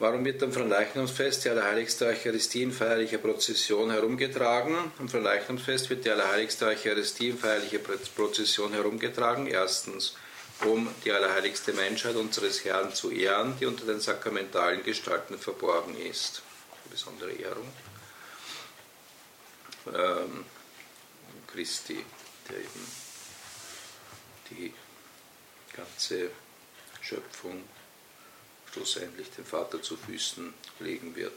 Warum wird am Fronleichnamsfest die Allerheiligste Eucharistie in feierlicher Prozession herumgetragen? Am Fronleichnamsfest wird die Allerheiligste Eucharistie in feierlicher Prozession herumgetragen. Erstens, um die allerheiligste Menschheit unseres Herrn zu ehren, die unter den sakramentalen Gestalten verborgen ist. Eine besondere Ehrung Christi, der eben die ganze Schöpfung schlussendlich dem Vater zu Füßen legen wird.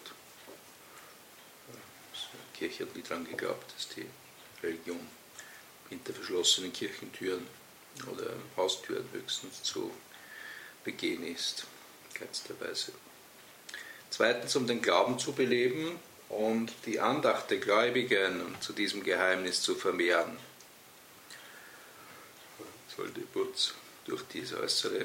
Die Kirche hat nie daran geglaubt, dass die Religion hinter verschlossenen Kirchentüren oder Haustüren höchstens zu begehen ist, in keinster Weise. Zweitens, um den Glauben zu beleben und die Andacht der Gläubigen zu diesem Geheimnis zu vermehren. Soll die Putz durch diese äußere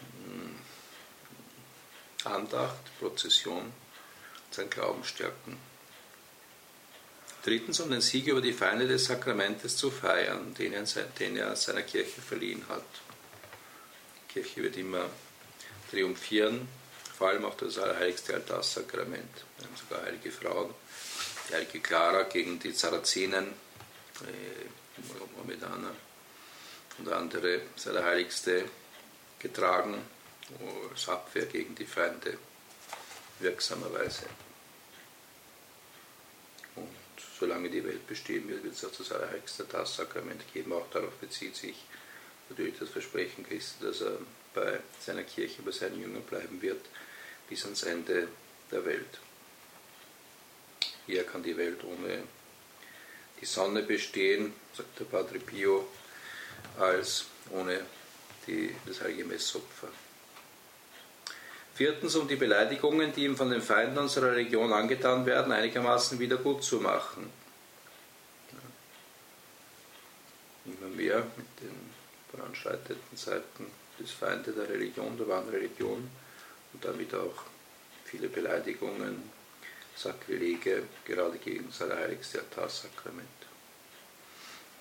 Andacht, Prozession, sein Glauben stärken. Drittens, um den Sieg über die Feinde des Sakramentes zu feiern, den er seiner Kirche verliehen hat. Die Kirche wird immer triumphieren, vor allem auch das allerheiligste Altarsakrament. Wir haben sogar heilige Frauen, die heilige Clara gegen die Sarazenen, die Mohammedaner und andere, das Allerheiligste getragen, als Abwehr gegen die Feinde wirksamerweise. Und solange die Welt bestehen wird, wird es auch das allerheiligste Altarsakrament geben. Auch darauf bezieht sich natürlich das Versprechen Christi, dass er bei seiner Kirche, bei seinen Jüngern bleiben wird, bis ans Ende der Welt. Hier kann die Welt ohne die Sonne bestehen, sagt der Padre Pio, als ohne das heilige Messopfer. Viertens, um die Beleidigungen, die ihm von den Feinden unserer Religion angetan werden, einigermaßen wieder gut zu machen. Immer mehr mit den voranschreitenden Seiten des Feindes der Religion, der wahren Religion, und damit auch viele Beleidigungen, Sakrilege, gerade gegen das allerheiligste Altarsakrament.